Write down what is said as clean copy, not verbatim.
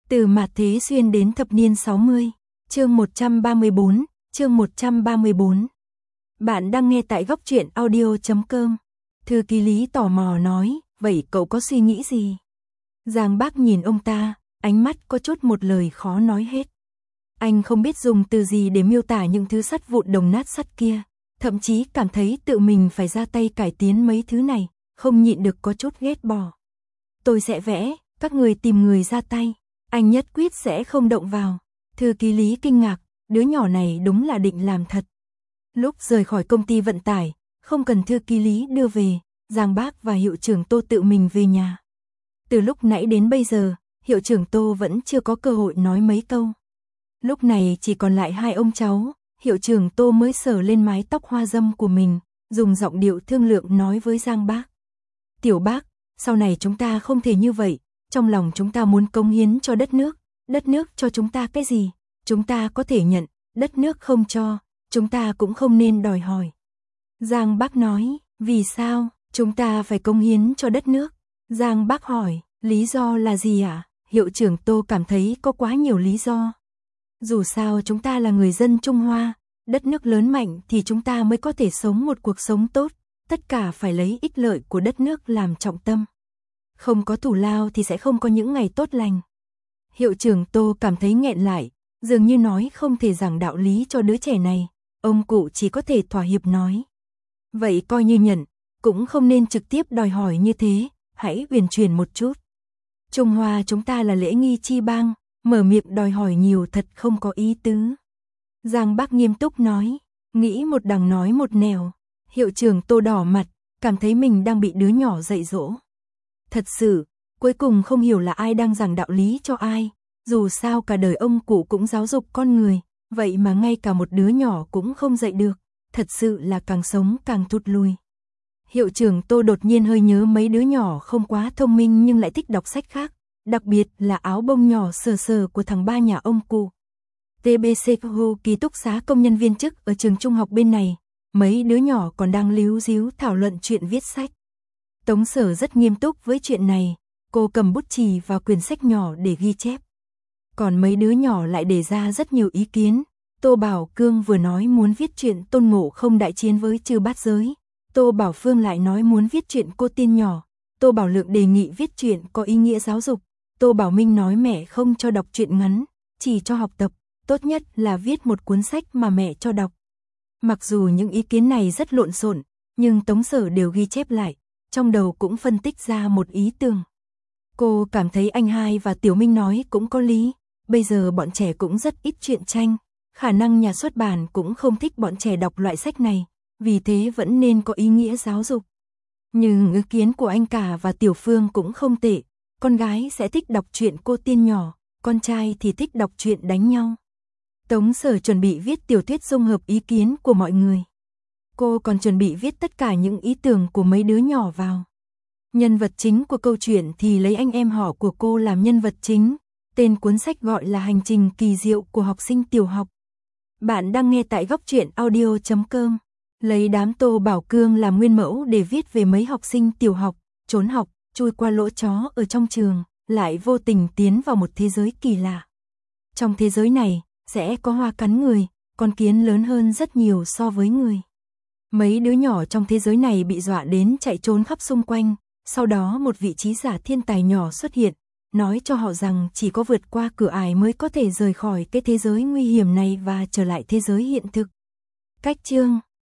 Từ mạt thế xuyên đến thập niên 60, chương 134. Bạn đang nghe tại góc truyện audio.com. Thư ký Lý tò mò nói, vậy cậu có suy nghĩ gì? Giang Bác nhìn ông ta, ánh mắt có chút một lời khó nói hết. Anh không biết dùng từ gì để miêu tả những thứ sắt vụn đồng nát sắt kia, thậm chí cảm thấy tự mình phải ra tay cải tiến mấy thứ này, không nhịn được có chút ghét bỏ. Tôi sẽ vẽ, các người tìm người ra tay, anh nhất quyết sẽ không động vào. Thư ký Lý kinh ngạc, đứa nhỏ này đúng là định làm thật. Lúc rời khỏi công ty vận tải, không cần thư ký Lý đưa về, Giang Bác và hiệu trưởng Tô tự mình về nhà. Từ lúc nãy đến bây giờ, hiệu trưởng Tô vẫn chưa có cơ hội nói mấy câu. Lúc này chỉ còn lại hai ông cháu, hiệu trưởng Tô mới sờ lên mái tóc hoa râm của mình, dùng giọng điệu thương lượng nói với Giang Bác. Tiểu Bác, sau này chúng ta không thể như vậy, trong lòng chúng ta muốn cống hiến cho đất nước cho chúng ta cái gì, chúng ta có thể nhận, đất nước không cho, chúng ta cũng không nên đòi hỏi. Giang Bác nói, vì sao, chúng ta phải cống hiến cho đất nước? Giang Bác hỏi, lý do là gì ạ? Hiệu trưởng Tô cảm thấy có quá nhiều lý do. Dù sao chúng ta là người dân Trung Hoa, đất nước lớn mạnh thì chúng ta mới có thể sống một cuộc sống tốt, tất cả phải lấy ích lợi của đất nước làm trọng tâm. Không có thù lao thì sẽ không có những ngày tốt lành. Hiệu trưởng Tô cảm thấy nghẹn lại, dường như nói không thể giảng đạo lý cho đứa trẻ này, ông cụ chỉ có thể thỏa hiệp nói. Vậy coi như nhận, cũng không nên trực tiếp đòi hỏi như thế, hãy uyển chuyển một chút. Trung Hoa chúng ta là lễ nghi chi bang, mở miệng đòi hỏi nhiều thật không có ý tứ. Giang Bác nghiêm túc nói, nghĩ một đằng nói một nẻo. Hiệu trưởng Tô đỏ mặt, cảm thấy mình đang bị đứa nhỏ dạy dỗ. Thật sự, cuối cùng không hiểu là ai đang giảng đạo lý cho ai, dù sao cả đời ông cụ cũng giáo dục con người, vậy mà ngay cả một đứa nhỏ cũng không dạy được, thật sự là càng sống càng thụt lùi. Hiệu trưởng Tô đột nhiên hơi nhớ mấy đứa nhỏ không quá thông minh nhưng lại thích đọc sách khác, đặc biệt là áo bông nhỏ sờ sờ của thằng ba nhà ông cụ. TBC ký túc xá công nhân viên chức ở trường trung học bên này, mấy đứa nhỏ còn đang líu ríu thảo luận chuyện viết sách. Tống Sở rất nghiêm túc với chuyện này, cô cầm bút chì và quyển sách nhỏ để ghi chép. Còn mấy đứa nhỏ lại đề ra rất nhiều ý kiến. Tô Bảo Cương vừa nói muốn viết chuyện Tôn Ngộ Không đại chiến với Chư Bát Giới. Tô Bảo Phương lại nói muốn viết chuyện Cô Tiên Nhỏ. Tô Bảo Lượng đề nghị viết chuyện có ý nghĩa giáo dục. Tô Bảo Minh nói mẹ không cho đọc truyện ngắn, chỉ cho học tập, tốt nhất là viết một cuốn sách mà mẹ cho đọc. Mặc dù những ý kiến này rất lộn xộn, nhưng Tống Sở đều ghi chép lại, trong đầu cũng phân tích ra một ý tưởng. Cô cảm thấy anh Hai và Tiểu Minh nói cũng có lý, bây giờ bọn trẻ cũng rất ít truyện tranh, khả năng nhà xuất bản cũng không thích bọn trẻ đọc loại sách này, vì thế vẫn nên có ý nghĩa giáo dục. Nhưng ý kiến của anh Cả và Tiểu Phương cũng không tệ, con gái sẽ thích đọc truyện Cô Tiên Nhỏ, con trai thì thích đọc truyện đánh nhau. Tống Sở chuẩn bị viết tiểu thuyết dung hợp ý kiến của mọi người. Cô còn chuẩn bị viết tất cả những ý tưởng của mấy đứa nhỏ vào. Nhân vật chính của câu chuyện thì lấy anh em họ của cô làm nhân vật chính. Tên cuốn sách gọi là Hành trình kỳ diệu của học sinh tiểu học. Bạn đang nghe tại góc truyện audio.com. Lấy đám Tô Bảo Cương làm nguyên mẫu để viết về mấy học sinh tiểu học, trốn học, chui qua lỗ chó ở trong trường, lại vô tình tiến vào một thế giới kỳ lạ. Trong thế giới này, sẽ có hoa cắn người, con kiến lớn hơn rất nhiều so với người. Mấy đứa nhỏ trong thế giới này bị dọa đến chạy trốn khắp xung quanh, sau đó một vị trí giả thiên tài nhỏ xuất hiện, nói cho họ rằng chỉ có vượt qua cửa ải mới có thể rời khỏi cái thế giới nguy hiểm này và trở lại thế giới hiện thực. Cách chương